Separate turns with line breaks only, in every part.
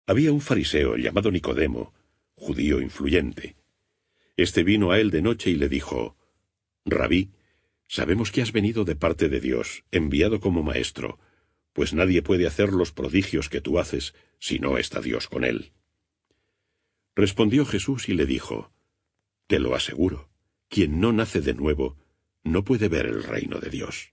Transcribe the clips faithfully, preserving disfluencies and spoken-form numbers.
Había un fariseo llamado Nicodemo, judío influyente. Este vino a él de noche y le dijo: «Rabí, sabemos que has venido de parte de Dios, enviado como maestro, pues nadie puede hacer los prodigios que tú haces si no está Dios con él». Respondió Jesús y le dijo: «Te lo aseguro, quien no nace de nuevo no puede ver el reino de Dios».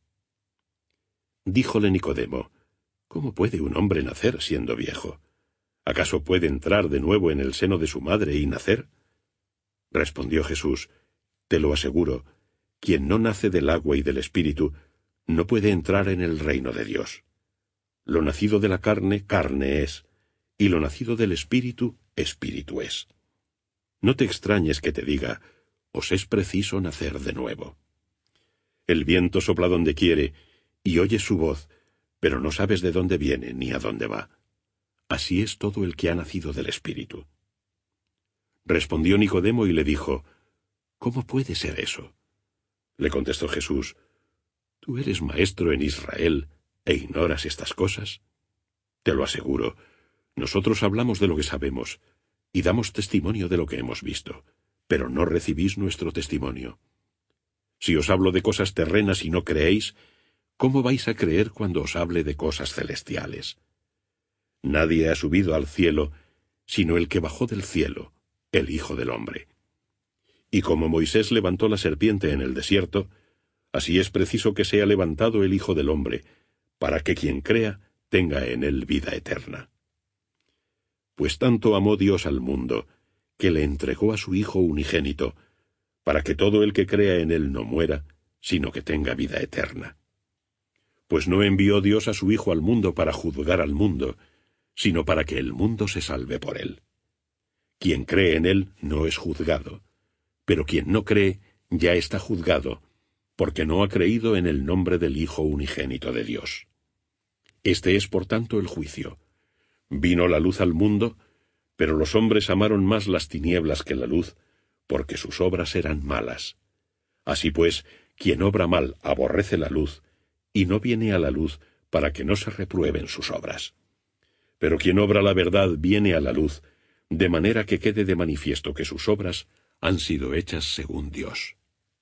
Díjole Nicodemo: «¿Cómo puede un hombre nacer siendo viejo? ¿Acaso puede entrar de nuevo en el seno de su madre y nacer?» Respondió Jesús: «Te lo aseguro, quien no nace del agua y del Espíritu no puede entrar en el reino de Dios. Lo nacido de la carne, carne es, y lo nacido del Espíritu, Espíritu es. No te extrañes que te diga: os es preciso nacer de nuevo. El viento sopla donde quiere, y oyes su voz, pero no sabes de dónde viene ni a dónde va. Así es todo el que ha nacido del Espíritu». Respondió Nicodemo y le dijo: «¿Cómo puede ser eso?» Le contestó Jesús: «¿Tú eres maestro en Israel e ignoras estas cosas? Te lo aseguro, nosotros hablamos de lo que sabemos, y damos testimonio de lo que hemos visto, pero no recibís nuestro testimonio. Si os hablo de cosas terrenas y no creéis, ¿cómo vais a creer cuando os hable de cosas celestiales? Nadie ha subido al cielo, sino el que bajó del cielo, el Hijo del Hombre. Y como Moisés levantó la serpiente en el desierto, así es preciso que sea levantado el Hijo del Hombre, para que quien crea tenga en él vida eterna. Pues tanto amó Dios al mundo, que le entregó a su Hijo unigénito, para que todo el que crea en él no muera, sino que tenga vida eterna. Pues no envió Dios a su Hijo al mundo para juzgar al mundo, sino para que el mundo se salve por él. Quien cree en él no es juzgado, pero quien no cree ya está juzgado, porque no ha creído en el nombre del Hijo unigénito de Dios. Este es por tanto el juicio. Vino la luz al mundo, pero los hombres amaron más las tinieblas que la luz, porque sus obras eran malas. Así pues, quien obra mal aborrece la luz, y no viene a la luz para que no se reprueben sus obras. Pero quien obra la verdad viene a la luz, de manera que quede de manifiesto que sus obras han sido hechas según Dios».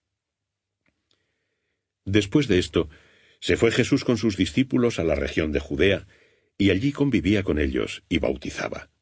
Después de esto, se fue Jesús con sus discípulos a la región de Judea, y allí convivía con ellos y bautizaba.